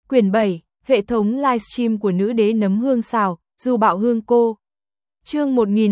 Quyển 7, hệ thống livestream của nữ đế nấm hương xào, Du Bạo Hương cô. Chương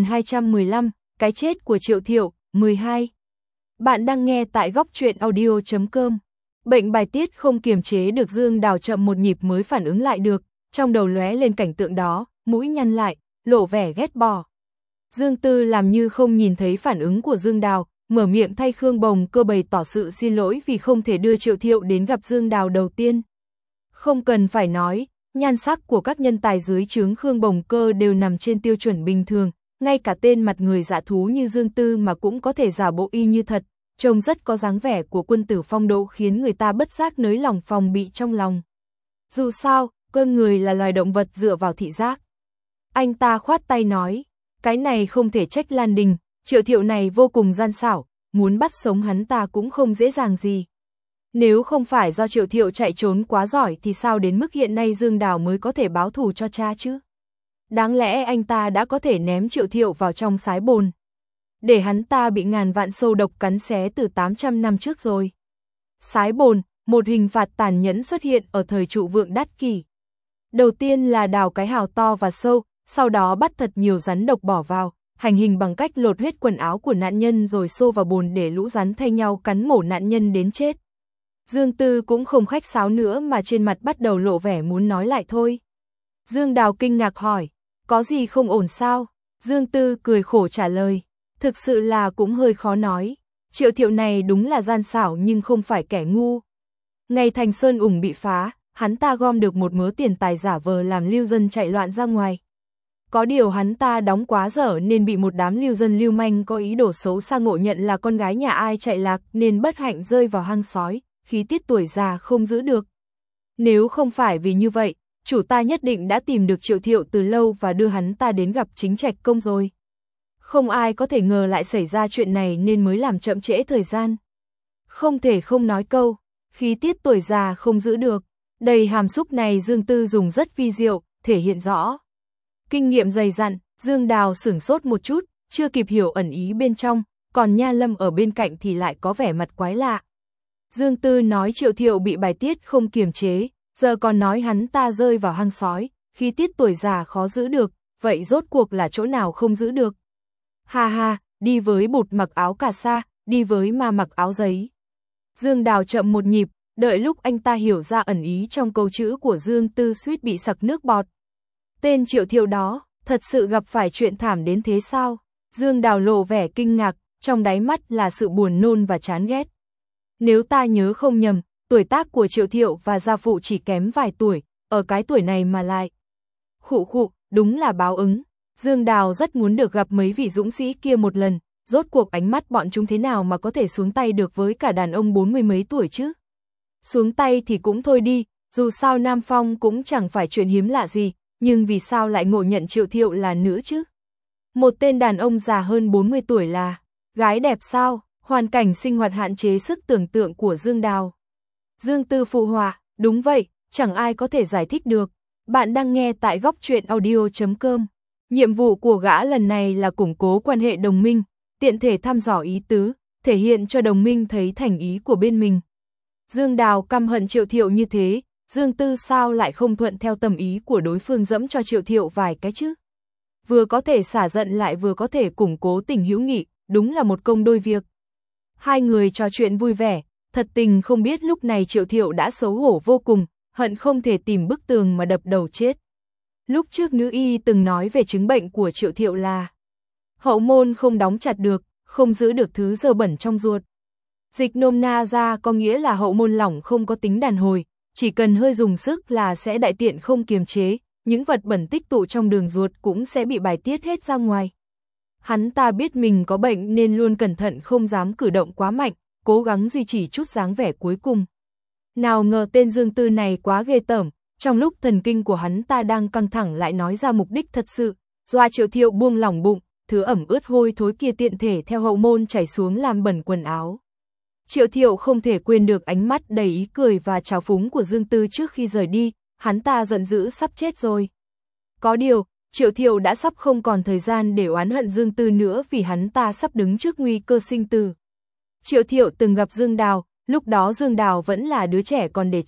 1215, cái chết của Triệu Thiệu, 12. Bạn đang nghe tại góc truyện audio.com. Bệnh bài tiết không kiềm chế được, Dương Đào chậm một nhịp mới phản ứng lại được, trong đầu lóe lên cảnh tượng đó, mũi nhăn lại, lộ vẻ ghét bỏ. Dương Tư làm như không nhìn thấy phản ứng của Dương Đào, mở miệng thay Khương Bồng Cơ bày tỏ sự xin lỗi vì không thể đưa Triệu Thiệu đến gặp Dương Đào đầu tiên. Không cần phải nói, nhan sắc của các nhân tài dưới trướng Khương Bồng Cơ đều nằm trên tiêu chuẩn bình thường, ngay cả tên mặt người dạ thú như Dương Tư mà cũng có thể giả bộ y như thật, trông rất có dáng vẻ của quân tử phong độ, khiến người ta bất giác nới lòng phòng bị trong lòng. Dù sao, con người là loài động vật dựa vào thị giác. Anh ta khoát tay nói, cái này không thể trách Lan Đình, Triệu Thiệu này vô cùng gian xảo, muốn bắt sống hắn ta cũng không dễ dàng gì. Nếu không phải do Triệu Thiệu chạy trốn quá giỏi thì sao đến mức hiện nay Dương Đào mới có thể báo thù cho cha chứ? Đáng lẽ anh ta đã có thể ném Triệu Thiệu vào trong sái bồn, để hắn ta bị ngàn vạn sâu độc cắn xé từ 800 năm trước rồi. Sái bồn, một hình phạt tàn nhẫn xuất hiện ở thời Trụ Vượng Đát Kỷ. Đầu tiên là đào cái hào to và sâu, sau đó bắt thật nhiều rắn độc bỏ vào, hành hình bằng cách lột hết quần áo của nạn nhân rồi xô vào bồn để lũ rắn thay nhau cắn mổ nạn nhân đến chết. Dương Tư cũng không khách sáo nữa mà trên mặt bắt đầu lộ vẻ muốn nói lại thôi. Dương Đào kinh ngạc hỏi, có gì không ổn sao? Dương Tư cười khổ trả lời, thực sự là cũng hơi khó nói. Triệu Thiệu này đúng là gian xảo nhưng không phải kẻ ngu. Ngày Thành Sơn ủng bị phá, hắn ta gom được một mớ tiền tài giả vờ làm lưu dân chạy loạn ra ngoài. Có điều hắn ta đóng quá dở nên bị một đám lưu dân lưu manh có ý đồ xấu xa ngộ nhận là con gái nhà ai chạy lạc nên bất hạnh rơi vào hang sói, khí tiết tuổi già không giữ được. Nếu không phải vì như vậy, chủ ta nhất định đã tìm được Triệu Thiệu từ lâu và đưa hắn ta đến gặp chính trạch công rồi. Không ai có thể ngờ lại xảy ra chuyện này nên mới làm chậm trễ thời gian. Không thể không nói câu, khí tiết tuổi già không giữ được. Đầy hàm xúc này Dương Tư dùng rất vi diệu, thể hiện rõ. Kinh nghiệm dày dặn, Dương Đào sửng sốt một chút, chưa kịp hiểu ẩn ý bên trong, còn Nha Lâm ở bên cạnh thì lại có vẻ mặt quái lạ. Dương Tư nói Triệu Thiệu bị bài tiết không kiềm chế, giờ còn nói hắn ta rơi vào hang sói, khí tiết tuổi già khó giữ được, vậy rốt cuộc là chỗ nào không giữ được? Ha ha, đi với bụt mặc áo cà sa, đi với ma mặc áo giấy. Dương Đào chậm một nhịp, đợi lúc anh ta hiểu ra ẩn ý trong câu chữ của Dương Tư suýt bị sặc nước bọt. Tên Triệu Thiệu đó, thật sự gặp phải chuyện thảm đến thế sao? Dương Đào lộ vẻ kinh ngạc, trong đáy mắt là sự buồn nôn và chán ghét. Nếu ta nhớ không nhầm, tuổi tác của Triệu Thiệu và gia phụ chỉ kém vài tuổi, ở cái tuổi này mà lại. Khụ khụ, đúng là báo ứng. Dương Đào rất muốn được gặp mấy vị dũng sĩ kia một lần, rốt cuộc ánh mắt bọn chúng thế nào mà có thể xuống tay được với cả đàn ông 40 mấy tuổi chứ? Xuống tay thì cũng thôi đi, dù sao Nam Phong cũng chẳng phải chuyện hiếm lạ gì, nhưng vì sao lại ngộ nhận Triệu Thiệu là nữ chứ? Một tên đàn ông già hơn 40 tuổi là gái đẹp sao? Hoàn cảnh sinh hoạt hạn chế sức tưởng tượng của Dương Đào. Dương Tư phụ họa, đúng vậy, chẳng ai có thể giải thích được. Bạn đang nghe tại góc truyện audio.com. Nhiệm vụ của gã lần này là củng cố quan hệ đồng minh, tiện thể thăm dò ý tứ, thể hiện cho đồng minh thấy thành ý của bên mình. Dương Đào căm hận Triệu Thiệu như thế, Dương Tư sao lại không thuận theo tâm ý của đối phương dẫm cho Triệu Thiệu vài cái chứ? Vừa có thể xả giận lại vừa có thể củng cố tình hữu nghị, đúng là một công đôi việc. Hai người trò chuyện vui vẻ, thật tình không biết lúc này Triệu Thiệu đã xấu hổ vô cùng, hận không thể tìm bức tường mà đập đầu chết. Lúc trước nữ y từng nói về chứng bệnh của Triệu Thiệu là hậu môn không đóng chặt được, không giữ được thứ dơ bẩn trong ruột. Dịch nôm na ra có nghĩa là hậu môn lỏng không có tính đàn hồi, chỉ cần hơi dùng sức là sẽ đại tiện không kiềm chế, những vật bẩn tích tụ trong đường ruột cũng sẽ bị bài tiết hết ra ngoài. Hắn ta biết mình có bệnh nên luôn cẩn thận không dám cử động quá mạnh, cố gắng duy trì chút dáng vẻ cuối cùng. Nào ngờ tên Dương Tư này quá ghê tởm, trong lúc thần kinh của hắn ta đang căng thẳng lại nói ra mục đích thật sự, dọa Triệu Thiệu buông lỏng bụng, thứ ẩm ướt hôi thối kia tiện thể theo hậu môn chảy xuống làm bẩn quần áo. Triệu Thiệu không thể quên được ánh mắt đầy ý cười và trào phúng của Dương Tư trước khi rời đi, hắn ta giận dữ sắp chết rồi. Có điều, Triệu Thiệu đã sắp không còn thời gian để oán hận Dương Tư nữa vì hắn ta sắp đứng trước nguy cơ sinh tử. Triệu Thiệu từng gặp Dương Đào, lúc đó Dương Đào vẫn là đứa trẻ còn để trỏm,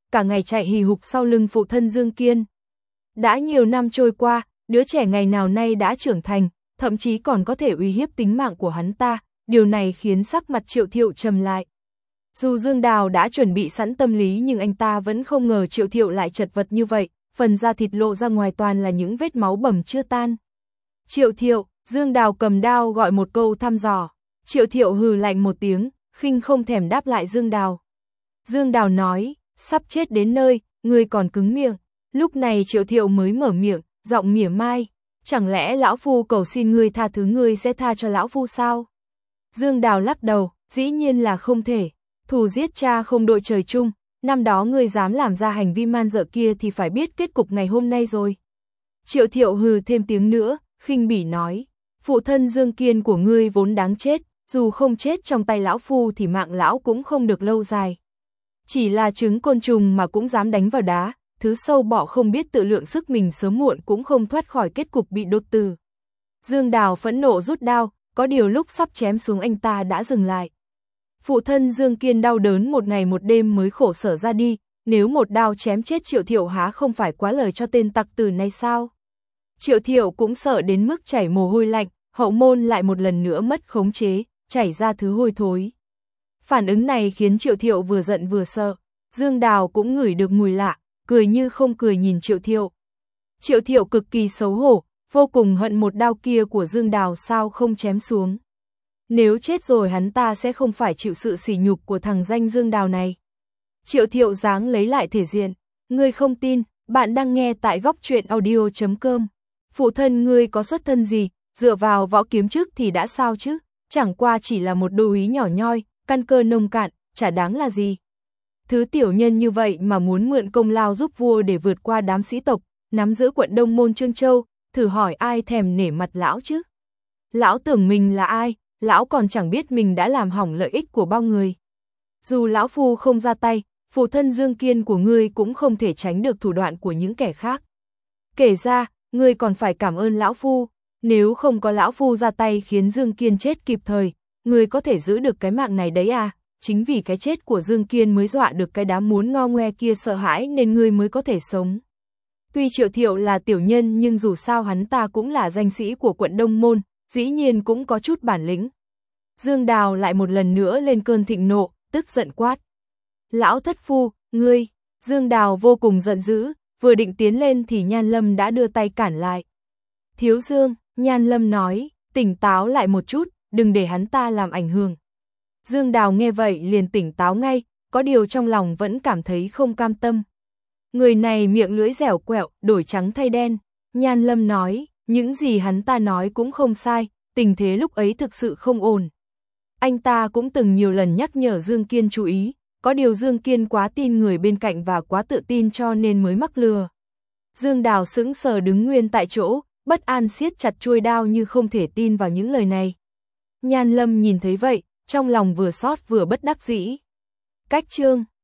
cả ngày chạy hì hục sau lưng phụ thân Dương Kiên. Đã nhiều năm trôi qua, đứa trẻ ngày nào nay đã trưởng thành, thậm chí còn có thể uy hiếp tính mạng của hắn ta, điều này khiến sắc mặt Triệu Thiệu trầm lại. Dù Dương Đào đã chuẩn bị sẵn tâm lý nhưng anh ta vẫn không ngờ Triệu Thiệu lại chật vật như vậy, phần da thịt lộ ra ngoài toàn là những vết máu bầm chưa tan. Triệu Thiệu, Dương Đào cầm đao gọi một câu thăm dò. Triệu Thiệu hừ lạnh một tiếng, khinh không thèm đáp lại Dương Đào. Dương Đào nói, sắp chết đến nơi, ngươi còn cứng miệng. Lúc này Triệu Thiệu mới mở miệng, giọng mỉa mai, chẳng lẽ lão phu cầu xin ngươi tha thứ ngươi sẽ tha cho lão phu sao? Dương Đào lắc đầu, dĩ nhiên là không thể. Thù giết cha không đội trời chung, năm đó ngươi dám làm ra hành vi man dợ kia thì phải biết kết cục ngày hôm nay rồi. Triệu Thiệu hừ thêm tiếng nữa, khinh bỉ nói, phụ thân Dương Kiên của ngươi vốn đáng chết, dù không chết trong tay lão phu thì mạng lão cũng không được lâu dài. Chỉ là trứng côn trùng mà cũng dám đánh vào đá, thứ sâu bọ không biết tự lượng sức mình sớm muộn cũng không thoát khỏi kết cục bị đột tử. Dương Đào phẫn nộ rút đao, có điều lúc sắp chém xuống anh ta đã dừng lại. Phụ thân Dương Kiên đau đớn một ngày một đêm mới khổ sở ra đi, nếu một đao chém chết Triệu Thiệu há không phải quá lời cho tên tặc tử này sao? Triệu Thiệu cũng sợ đến mức chảy mồ hôi lạnh, hậu môn lại một lần nữa mất khống chế, chảy ra thứ hôi thối. Phản ứng này khiến Triệu Thiệu vừa giận vừa sợ, Dương Đào cũng ngửi được mùi lạ, cười như không cười nhìn Triệu Thiệu. Triệu Thiệu cực kỳ xấu hổ, vô cùng hận một đao kia của Dương Đào sao không chém xuống. Nếu chết rồi hắn ta sẽ không phải chịu sự sỉ nhục của thằng danh Dương Đào này. Triệu Thiệu dáng lấy lại thể diện, ngươi không tin, bạn đang nghe tại góc truyện audio.com. Phụ thân ngươi có xuất thân gì, dựa vào võ kiếm chức thì đã sao chứ, chẳng qua chỉ là một đô úy nhỏ nhoi, căn cơ nông cạn, chả đáng là gì. Thứ tiểu nhân như vậy mà muốn mượn công lao giúp vua để vượt qua đám sĩ tộc, nắm giữ quận Đông Môn Trương Châu, thử hỏi ai thèm nể mặt lão chứ. Lão tưởng mình là ai, lão còn chẳng biết mình đã làm hỏng lợi ích của bao người. Dù lão phu không ra tay, phụ thân Dương Kiên của ngươi cũng không thể tránh được thủ đoạn của những kẻ khác. Kể ra, ngươi còn phải cảm ơn lão phu, nếu không có lão phu ra tay khiến Dương Kiên chết kịp thời, ngươi có thể giữ được cái mạng này đấy à, chính vì cái chết của Dương Kiên mới dọa được cái đám muốn ngo ngoe kia sợ hãi nên ngươi mới có thể sống. Tuy Triệu Thiệu là tiểu nhân nhưng dù sao hắn ta cũng là danh sĩ của quận Đông Môn, dĩ nhiên cũng có chút bản lĩnh. Dương Đào lại một lần nữa lên cơn thịnh nộ, tức giận quát. Lão thất phu, ngươi, Dương Đào vô cùng giận dữ, vừa định tiến lên thì Nhan Lâm đã đưa tay cản lại. Thiếu Dương, Nhan Lâm nói, tỉnh táo lại một chút, đừng để hắn ta làm ảnh hưởng. Dương Đào nghe vậy liền tỉnh táo ngay, có điều trong lòng vẫn cảm thấy không cam tâm. Người này miệng lưỡi dẻo quẹo, đổi trắng thay đen. Nhan Lâm nói, những gì hắn ta nói cũng không sai, tình thế lúc ấy thực sự không ổn. Anh ta cũng từng nhiều lần nhắc nhở Dương Kiên chú ý, có điều Dương Kiên quá tin người bên cạnh và quá tự tin cho nên mới mắc lừa. Dương Đào sững sờ đứng nguyên tại chỗ, bất an siết chặt chuôi đao như không thể tin vào những lời này. Nhan Lâm nhìn thấy vậy, trong lòng vừa xót vừa bất đắc dĩ. Cách chương